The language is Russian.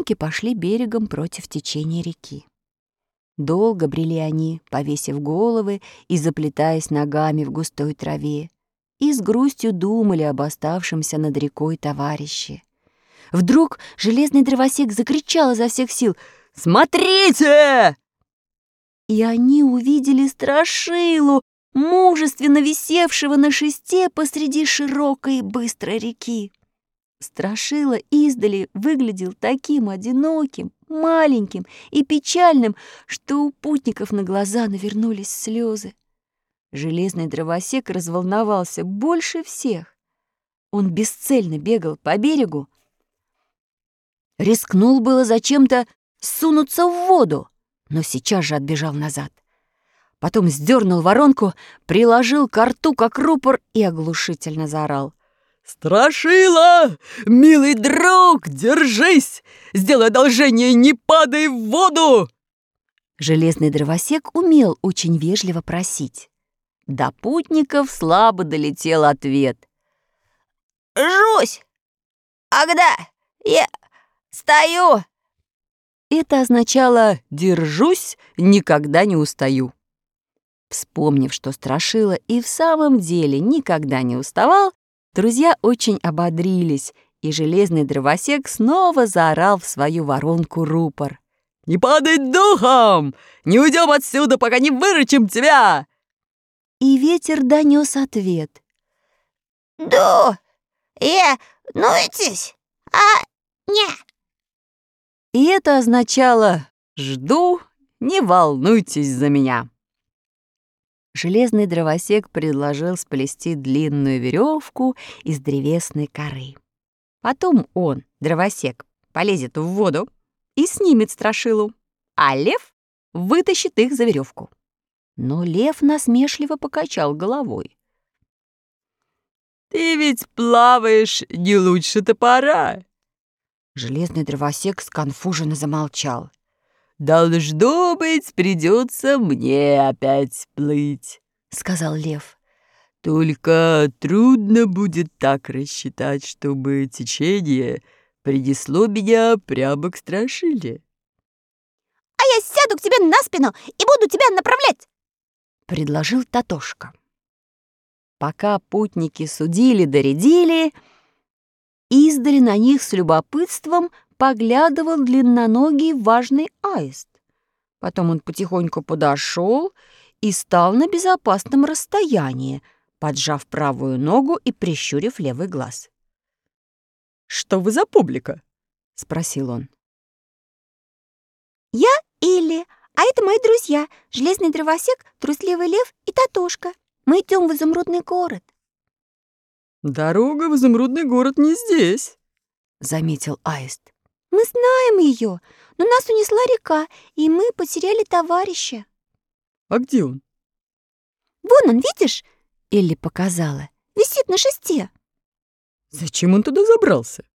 Котенки пошли берегом против течения реки. Долго брели они, повесив головы и заплетаясь ногами в густой траве, и с грустью думали об оставшемся над рекой товарище. Вдруг железный дровосек закричал изо всех сил: «Смотрите!» И они увидели Страшилу, мужественно висевшего на шесте посреди широкой и быстрой реки. Страшила издали выглядел таким одиноким, маленьким и печальным, что у путников на глаза навернулись слезы. Железный дровосек разволновался больше всех. Он бесцельно бегал по берегу, рискнул было зачем-то сунуться в воду, но сейчас же отбежал назад. Потом сдернул воронку, приложил ко рту, как рупор, и оглушительно заорал: «Страшила! Милый друг, держись! Сделай одолжение, не падай в воду!» Железный дровосек умел очень вежливо просить. До путников слабо долетел ответ: «Жусь! Ага, я стою!» Это означало «держусь, никогда не устаю». Вспомнив, что Страшила и в самом деле никогда не уставал, друзья очень ободрились, и железный дровосек снова заорал в свою воронку рупор: «Не падай духом! Не уйдем отсюда, пока не выручим тебя!» И ветер донес ответ: «Нуйтесь, не!» И это означало «жду, не волнуйтесь за меня». Железный дровосек предложил сплести длинную веревку из древесной коры. Потом он, дровосек, полезет в воду и снимет Страшилу, а лев вытащит их за веревку. Но лев насмешливо покачал головой: «Ты ведь плаваешь не лучше топора». Железный дровосек сконфуженно замолчал. «Должно быть, придется мне опять плыть», — сказал лев. «Только трудно будет так рассчитать, чтобы течение принесло меня прямо к Страшиле». «А я сяду к тебе на спину и буду тебя направлять», — предложил Татошка. Пока путники судили-доредили, издали на них с любопытством поглядывал длинноногий важный аист. Потом он потихоньку подошел и стал на безопасном расстоянии, поджав правую ногу и прищурив левый глаз. «Что вы за публика?» — спросил он. «Я Илли, а это мои друзья, железный дровосек, трусливый лев и Татошка. Мы идем в изумрудный город». «Дорога в изумрудный город не здесь», — заметил аист. «Мы знаем ее, но нас унесла река, и мы потеряли товарища». «А где он?» «Вон он, видишь?» — Элли показала. «Висит на шесте». «Зачем он туда забрался?»